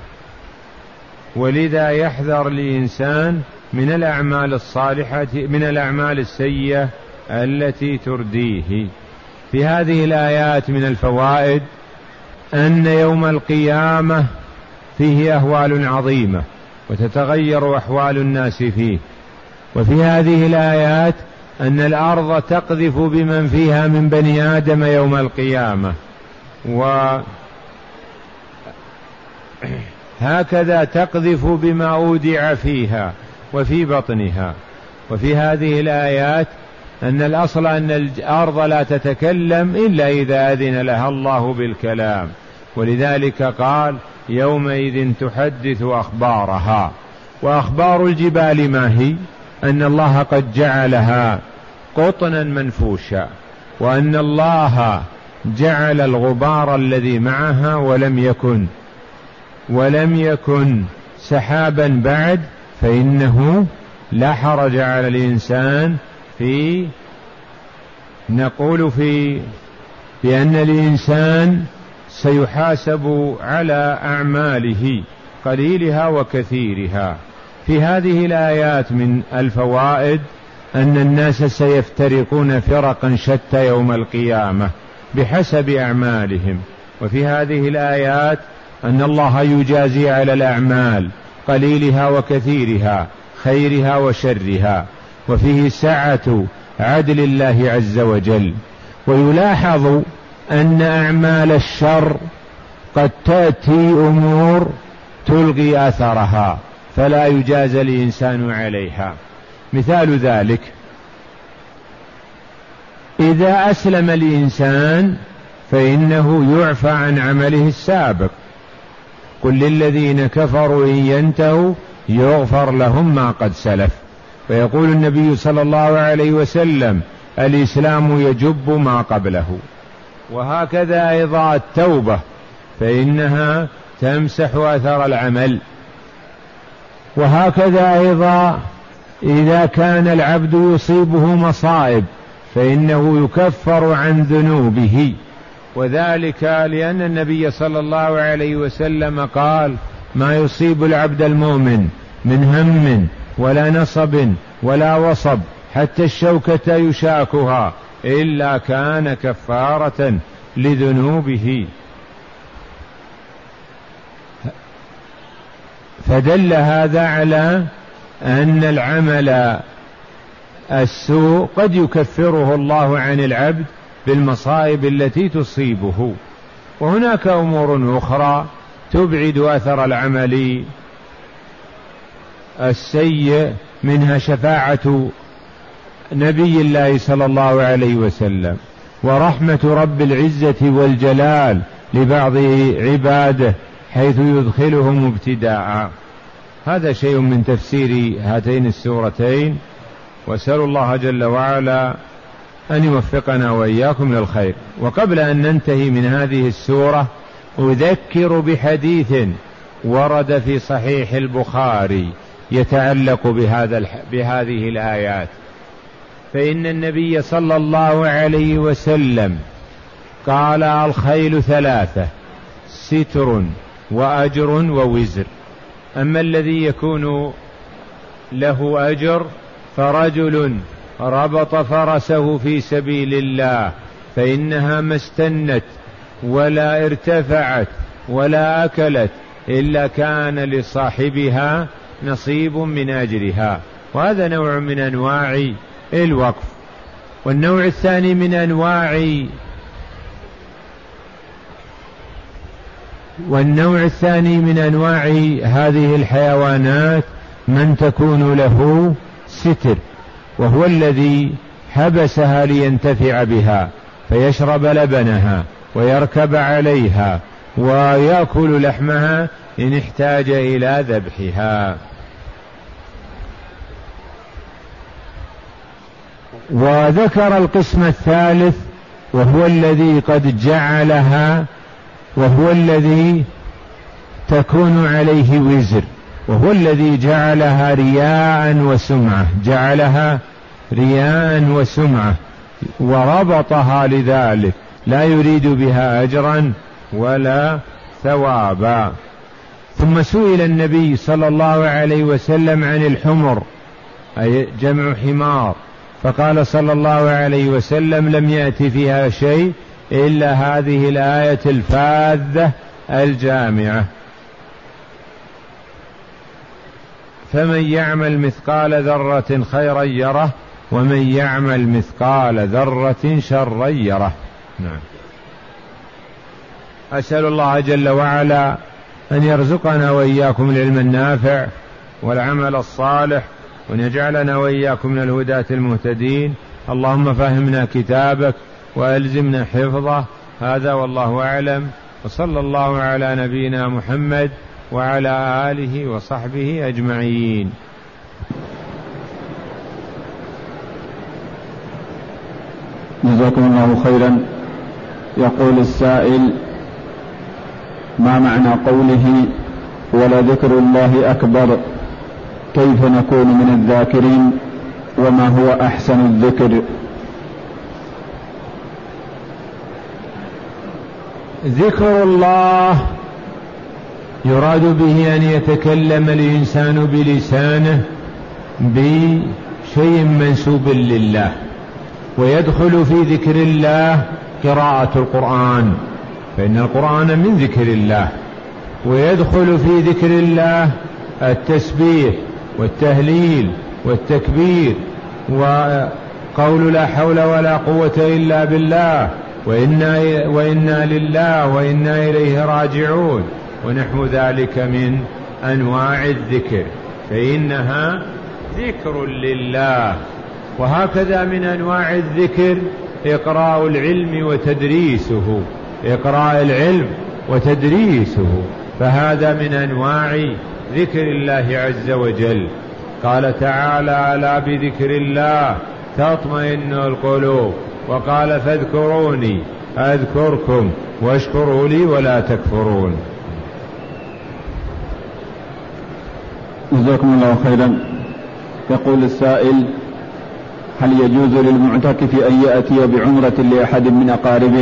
ولذا يحذر الإنسان من الأعمال الصالحة من الأعمال السيئة التي ترديه. في هذه الآيات من الفوائد أن يوم القيامة فيه أهوال عظيمة وتتغير أحوال الناس فيه. وفي هذه الآيات أن الأرض تقذف بمن فيها من بني آدم يوم القيامة، وهكذا تقذف بما أودع فيها وفي بطنها. وفي هذه الآيات أن الأصل أن الأرض لا تتكلم إلا إذا أذن لها الله بالكلام، ولذلك قال يومئذ تحدث أخبارها. وأخبار الجبال ما هي؟ أن الله قد جعلها قطنا منفوشا، وأن الله جعل الغبار الذي معها ولم يكن ولم يكن سحابا بعد، فإنه لا حرج على الإنسان في نقول في بأن الإنسان سيحاسب على أعماله قليلها وكثيرها. في هذه الآيات من الفوائد أن الناس سيفترقون فرقا شتى يوم القيامة بحسب أعمالهم. وفي هذه الآيات أن الله يجازي على الأعمال قليلها وكثيرها، خيرها وشرها، وفيه سعة عدل الله عز وجل. ويلاحظ أن أعمال الشر قد تأتي أمور تلغي أثرها فلا يجازى الإنسان عليها. مثال ذلك إذا أسلم الإنسان فإنه يعفى عن عمله السابق. قل للذين كفروا إن ينتهوا يغفر لهم ما قد سلف. ويقول النبي صلى الله عليه وسلم الإسلام يجب ما قبله. وهكذا أيضا التوبة فإنها تمسح أثر العمل. وهكذا أيضا إذا كان العبد يصيبه مصائب فإنه يكفر عن ذنوبه، وذلك لأن النبي صلى الله عليه وسلم قال ما يصيب العبد المؤمن من هم ولا نصب ولا وصب حتى الشوكة يشاكها إلا كان كفارة لذنوبه. فدل هذا على أن العمل السوء قد يكفره الله عن العبد بالمصائب التي تصيبه. وهناك أمور أخرى تبعد أثر العمل السيء، منها شفاعة نبي الله صلى الله عليه وسلم، ورحمة رب العزة والجلال لبعض عباده حيث يدخلهم ابتداء. هذا شيء من تفسير هاتين السورتين، وأسأل الله جل وعلا أن يوفقنا وإياكم للخير. وقبل أن ننتهي من هذه السورة أذكر بحديث ورد في صحيح البخاري يتعلق بهذا بهذه الآيات. فإن النبي صلى الله عليه وسلم قال: الخيل ثلاثة: ستر وأجر ووزر. أما الذي يكون له أجر فرجل ربط فرسه في سبيل الله فإنها ما استنت ولا ارتفعت ولا أكلت إلا كان لصاحبها نصيب من أجرها، وهذا نوع من أنواع الوقف. والنوع الثاني من أنواع والنوع الثاني من أنواع هذه الحيوانات من تكون له ستر، وهو الذي حبسها لينتفع بها فيشرب لبنها ويركب عليها ويأكل لحمها إن احتاج إلى ذبحها. وذكر القسم الثالث وهو الذي قد جعلها، وهو الذي تكون عليه وزر، وهو الذي جعلها رياء وسمعة، جعلها رياء وسمعة وربطها لذلك، لا يريد بها أجرا ولا ثوابا. ثم سئل النبي صلى الله عليه وسلم عن الحمر، أي جمع حمار، فقال صلى الله عليه وسلم: لم يأتي فيها شيء إلا هذه الآية الفاذة الجامعة. فمن يعمل مثقال ذرة خيرا يره ومن يعمل مثقال ذرة شرا يره. نعم. أسأل الله جل وعلا أن يرزقنا وإياكم العلم النافع والعمل الصالح، وأن يجعلنا وإياكم من الهداة المهتدين. اللهم فهمنا كتابك وألزمنا حفظه. هذا والله أعلم، وصلى الله على نبينا محمد وعلى آله وصحبه أجمعين. جزاكم الله خيرا. يقول السائل: ما معنى قوله ولذكر الله أكبر؟ كيف نكون من الذاكرين؟ وما هو أحسن الذكر؟ ذكر الله يراد به أن يتكلم الإنسان بلسانه بشيء منسوب لله، ويدخل في ذكر الله قراءة القرآن، فإن القرآن من ذكر الله، ويدخل في ذكر الله التسبيح والتهليل والتكبير وقول لا حول ولا قوة إلا بالله وإنا, وإنا لله وإنا إليه راجعون ونحو ذلك من أنواع الذكر، فإنها ذكر لله. وهكذا من أنواع الذكر إقراء العلم وتدريسه، إقراء العلم وتدريسه، فهذا من أنواع ذكر الله عز وجل. قال تعالى: ألا بذكر الله تطمئن القلوب، وقال: فاذكروني أذكركم واشكروا لي ولا تكفرون. جزاكم الله خيرا. يقول السائل: هل يجوز للمعتكف أن يأتي بعمرة لأحد من أقاربه؟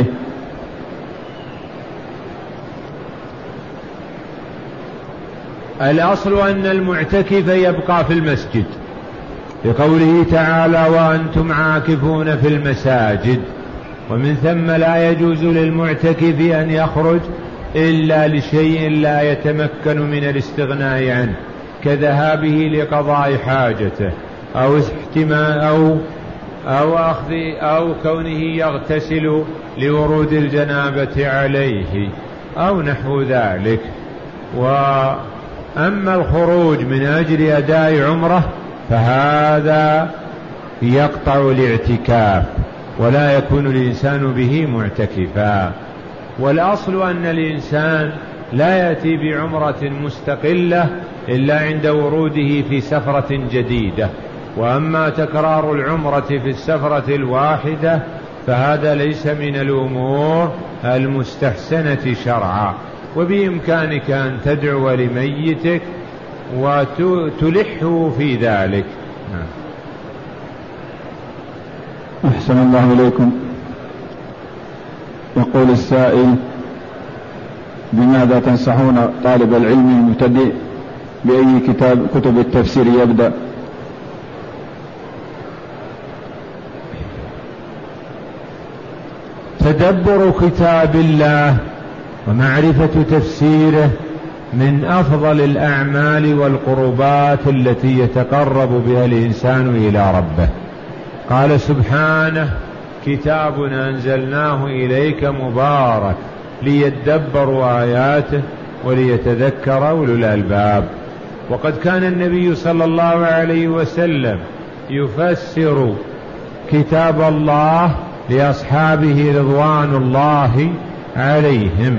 الأصل أن المعتكف يبقى في المسجد لقوله تعالى وأنتم عاكفون في المساجد، ومن ثم لا يجوز للمعتكف أن يخرج إلا لشيء لا يتمكن من الاستغناء عنه كذهابه لقضاء حاجته أو احتمال أو أو أخذ أو كونه يغتسل لورود الجنابة عليه أو نحو ذلك. وأما الخروج من أجل أداء عمره فهذا يقطع الاعتكاف ولا يكون الإنسان به معتكفا. والأصل أن الإنسان لا يأتي بعمرة مستقلة إلا عند وروده في سفرة جديدة، وأما تكرار العمرة في السفرة الواحدة فهذا ليس من الأمور المستحسنة شرعا. وبإمكانك أن تدعو لميتك وتلحه في ذلك. أحسن الله إليكم. يقول السائل بماذا تنصحون طالب العلم المبتدئ بأي كتاب كتب التفسير يبدأ؟ تدبر كتاب الله ومعرفة تفسيره من أفضل الأعمال والقربات التي يتقرب بها الإنسان إلى ربه. قال سبحانه كتاب أنزلناه إليك مبارك ليدبروا آياته وليتذكر أولو الألباب. وقد كان النبي صلى الله عليه وسلم يفسر كتاب الله لأصحابه رضوان الله عليهم.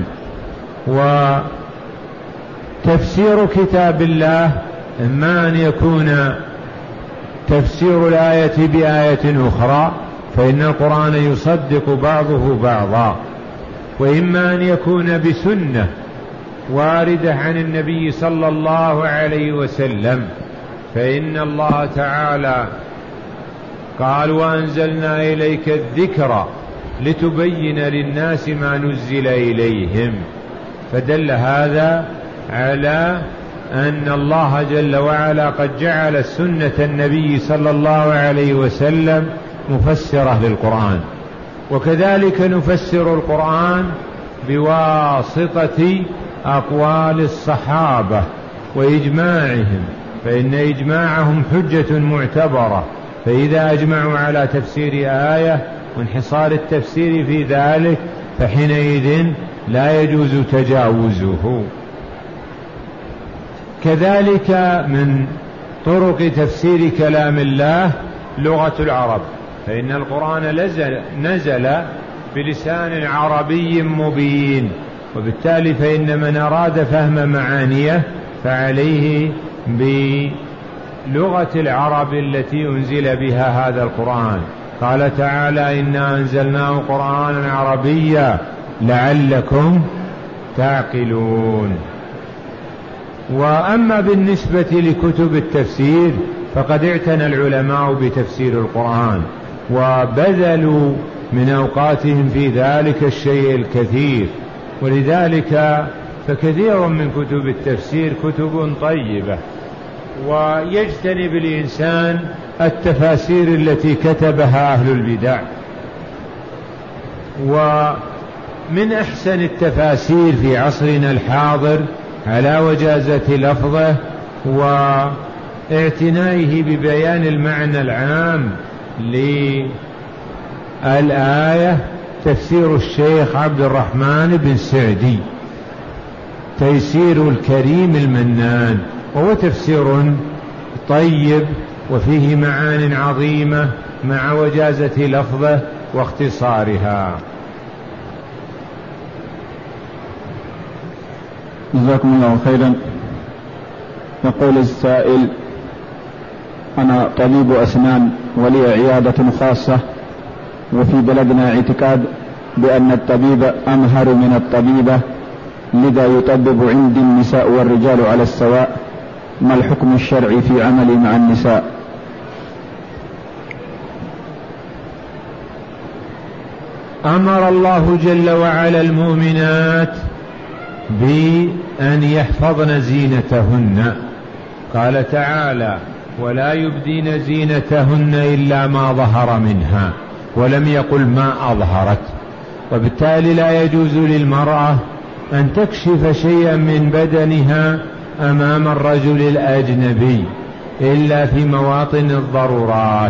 وتفسير كتاب الله إما أن يكون تفسير الآية بآية أخرى فإن القرآن يصدق بعضه بعضا، وإما أن يكون بسنة واردة عن النبي صلى الله عليه وسلم، فإن الله تعالى قال وأنزلنا إليك الذكر لتبين للناس ما نزل إليهم، فدل هذا على أن الله جل وعلا قد جعل سنة النبي صلى الله عليه وسلم مفسرة للقرآن. وكذلك نفسر القرآن بواسطة أقوال الصحابة وإجماعهم، فإن إجماعهم حجة معتبرة، فإذا أجمعوا على تفسير آية وانحصار التفسير في ذلك فحينئذ لا يجوز تجاوزه. كذلك من طرق تفسير كلام الله لغة العرب، فإن القرآن نزل, نزل بلسان عربي مبين، وبالتالي فإن من أراد فهم معانيه فعليه بلغة العرب التي أنزل بها هذا القرآن. قال تعالى إنا أنزلناه قرآنا عربيا لعلكم تعقلون. وأما بالنسبة لكتب التفسير فقد اعتنى العلماء بتفسير القرآن وبذلوا من أوقاتهم في ذلك الشيء الكثير، ولذلك فكثير من كتب التفسير كتب طيبة. ويجتنب الإنسان التفاسير التي كتبها أهل البدع. ومن أحسن التفاسير في عصرنا الحاضر على وجازة لفظه واعتنائه ببيان المعنى العام للآية تفسير الشيخ عبد الرحمن بن سعدي تيسير الكريم المنان، وهو تفسير طيب وفيه معان عظيمة مع وجازة لفظه واختصارها. جزاكم الله خيرا. يقول السائل أنا طبيب أسنان ولي عيادة خاصة، وفي بلدنا اعتقاد بأن الطبيب أمهر من الطبيبة، لذا يطبب عندي النساء والرجال على السواء، ما الحكم الشرعي في عملي مع النساء؟ أمر الله جل وعلا المؤمنات بأن يحفظن زينتهن. قال تعالى: ولا يبدين زينتهن إلا ما ظهر منها، ولم يقل ما أظهرت. وبالتالي لا يجوز للمرأة أن تكشف شيئا من بدنها أمام الرجل الأجنبي إلا في مواطن الضرورات.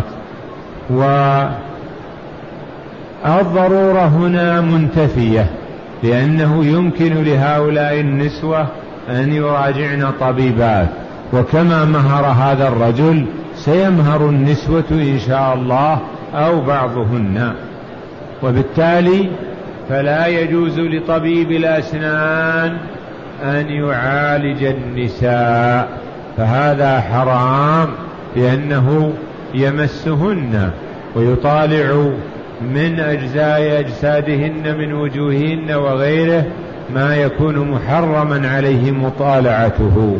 والضرورة هنا منتفية، لأنه يمكن لهؤلاء النسوة أن يراجعن طبيبات، وكما مهر هذا الرجل سيمهر النسوة إن شاء الله أو بعضهن. وبالتالي فلا يجوز لطبيب الأسنان أن يعالج النساء، فهذا حرام، لأنه يمسهن ويطالع من أجزاء أجسادهن من وجوههن وغيره ما يكون محرما عليه مطالعته.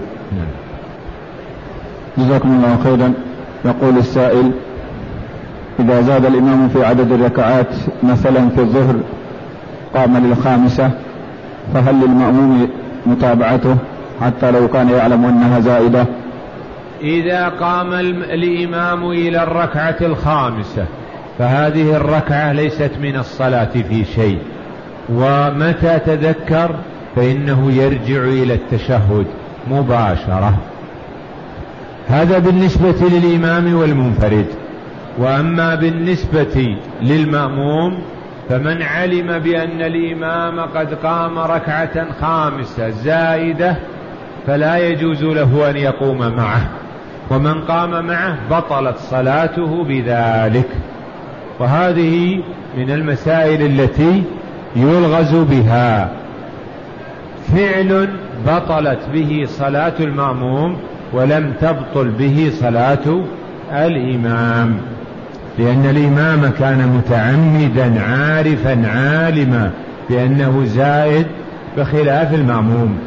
جزاكم الله خيرا. يقول السائل: إذا زاد الإمام في عدد الركعات مثلا في الظهر قام للخامسة، فهل للمأموم متابعته حتى لو كان يعلم أنها زائدة؟ إذا قام الإمام إلى الركعة الخامسة فهذه الركعة ليست من الصلاة في شيء، ومتى تذكر فإنه يرجع إلى التشهد مباشرة. هذا بالنسبة للإمام والمنفرد. وأما بالنسبة للمأموم فمن علم بأن الإمام قد قام ركعة خامسة زائدة فلا يجوز له أن يقوم معه، ومن قام معه بطلت صلاته بذلك. وهذه من المسائل التي يلغز بها. فعل بطلت به صلاة المأموم ولم تبطل به صلاة الإمام، لأن الإمام كان متعمدا عارفا عالما بأنه زائد بخلاف المأموم.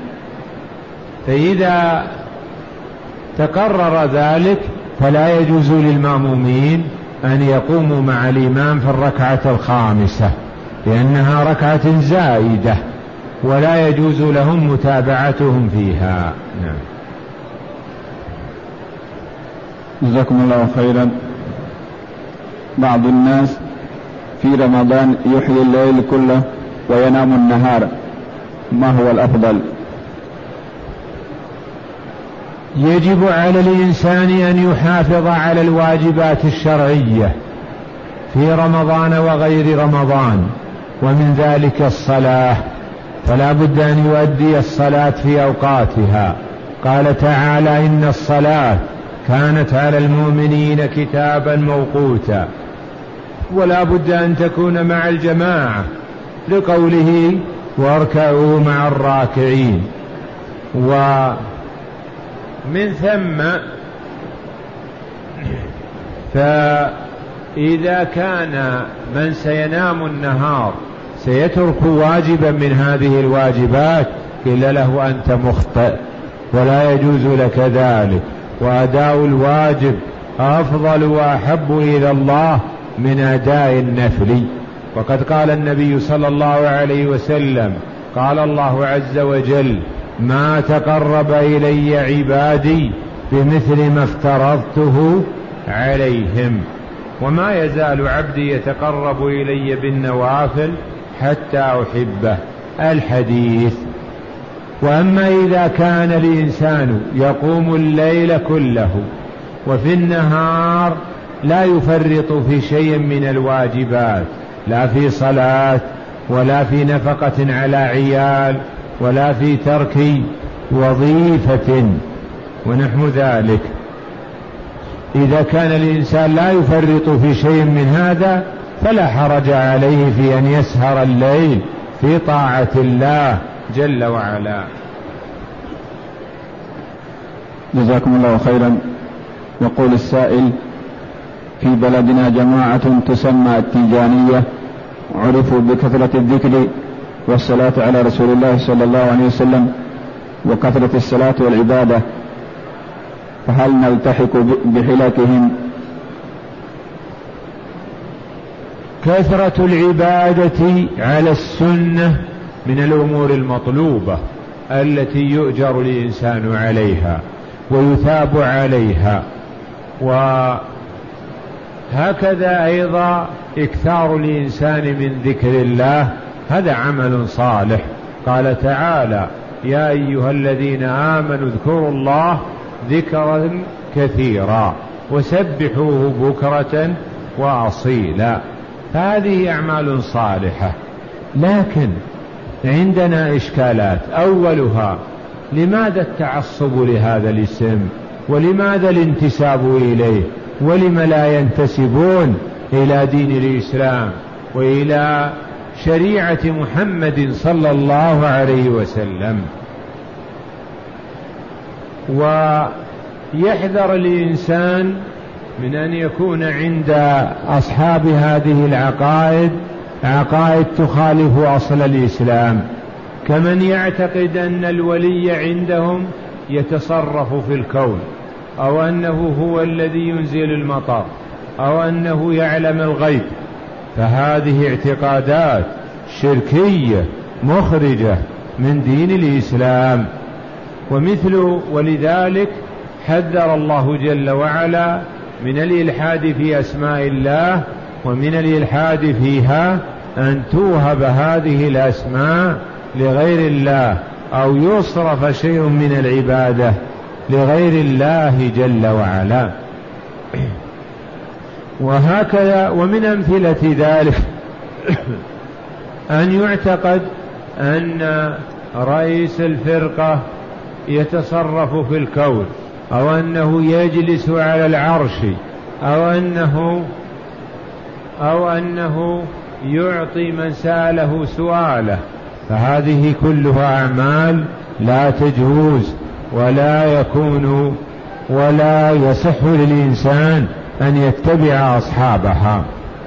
فإذا تقرر ذلك فلا يجوز للمأمومين أن يقوموا مع الإمام في الركعة الخامسة، لأنها ركعة زائدة ولا يجوز لهم متابعتهم فيها. نعم. جزاكم الله خيرا. بعض الناس في رمضان يحيي الليل كله وينام النهار، ما هو الأفضل؟ يجب على الإنسان أن يحافظ على الواجبات الشرعية في رمضان وغير رمضان، ومن ذلك الصلاة، فلا بد أن يؤدي الصلاة في أوقاتها. قال تعالى: إن الصلاة كانت على المؤمنين كتابا موقوتا، ولا بد أن تكون مع الجماعة، لقوله: واركعوا مع الراكعين. ومن ثم فإذا كان من سينام النهار سيترك واجبا من هذه الواجبات قيل له: أنت مخطئ ولا يجوز لك ذلك، وأداء الواجب أفضل وأحب إلى الله من أداء النفل. وقد قال النبي صلى الله عليه وسلم: قال الله عز وجل: ما تقرب إلي عبادي بمثل ما افترضته عليهم، وما يزال عبدي يتقرب إلي بالنوافل حتى أحبه. الحديث. وأما إذا كان الإنسان يقوم الليل كله وفي النهار لا يفرط في شيء من الواجبات، لا في صلاة ولا في نفقة على عيال ولا في ترك وظيفة ونحو ذلك، إذا كان الإنسان لا يفرط في شيء من هذا فلا حرج عليه في أن يسهر الليل في طاعة الله جل وعلا. جزاكم الله خيرا. يقول السائل: في بلدنا جماعة تسمى التيجانية، عرفوا بكثرة الذكر والصلاة على رسول الله صلى الله عليه وسلم وكثرة الصلاة والعبادة، فهل نلتحق بحلكهم؟ كثرة العبادة على السنة من الأمور المطلوبة، التي يؤجر الإنسان عليها ويثاب عليها. وهكذا أيضا إكثار الإنسان من ذكر الله، هذا عمل صالح. قال تعالى: يا أيها الذين آمنوا اذكروا الله ذكرا كثيرا وسبحوه بكرة وأصيلا. فهذه أعمال صالحة، لكن عندنا إشكالات. أولها: لماذا التعصب لهذا الاسم؟ ولماذا الانتساب إليه؟ ولم لا ينتسبون إلى دين الإسلام وإلى شريعة محمد صلى الله عليه وسلم؟ ويحذر الإنسان من أن يكون عند أصحاب هذه العقائد عقائد تخالف أصل الإسلام، كمن يعتقد أن الولي عندهم يتصرف في الكون، أو أنه هو الذي ينزل المطر، أو أنه يعلم الغيب. فهذه اعتقادات شركية مخرجة من دين الإسلام. ومثل ولذلك حذر الله جل وعلا من الإلحاد في أسماء الله، ومن الإلحاد فيها أن توهب هذه الأسماء لغير الله، أو يصرف شيء من العبادة لغير الله جل وعلا. وهكذا ومن أمثلة ذلك أن يعتقد أن رئيس الفرقة يتصرف في الكون، أو أنه يجلس على العرش، أو أنه أو أنه يعطي من سأله سؤاله. فهذه كلها أعمال لا تجوز، ولا يكون ولا يصح للإنسان أن يتبع أصحابها.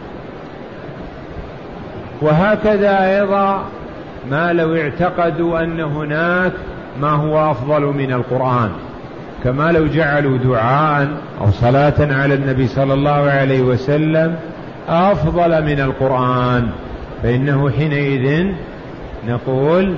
وهكذا أيضا ما لو اعتقدوا أن هناك ما هو أفضل من القرآن، كما لو جعلوا دعاء أو صلاة على النبي صلى الله عليه وسلم أفضل من القرآن، فإنه حينئذ نقول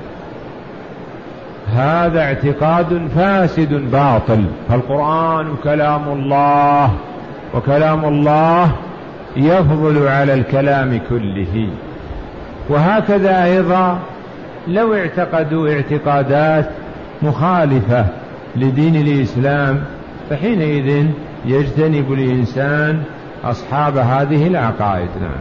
هذا اعتقاد فاسد باطل. فالقرآن كلام الله، وكلام الله يفضل على الكلام كله. وهكذا أيضا لو اعتقدوا اعتقادات مخالفة لدين الإسلام، فحينئذ يجتنب الإنسان أصحاب هذه العقائد. نعم.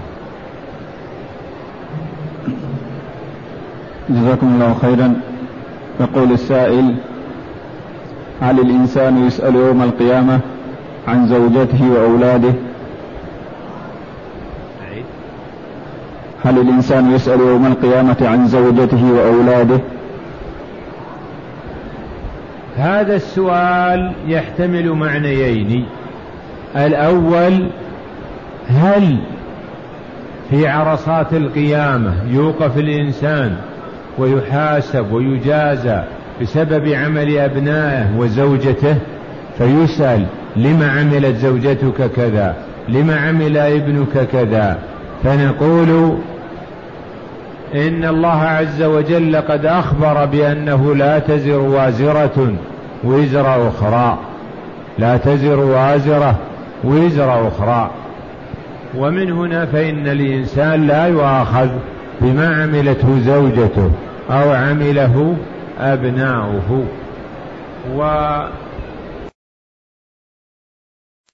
جزاكم الله خيرا. يقول السائل: هل الإنسان يسأل يوم القيامة عن زوجته وأولاده؟ هل الإنسان يسأل يوم القيامة عن زوجته وأولاده؟ هذا السؤال يحتمل معنيين. الأول: هل في عرصات القيامة يوقف الإنسان ويحاسب ويجازى بسبب عمل أبنائه وزوجته، فيسأل: لما عملت زوجتك كذا؟ لما عمل ابنك كذا؟ فنقول إن الله عز وجل قد أخبر بأنه لا تزر وازرة وزر أخرى، لا تزر وازرة وزر أخرى. ومن هنا فإن الإنسان لا يؤاخذ بما عملته زوجته أو عمله أبناؤه. و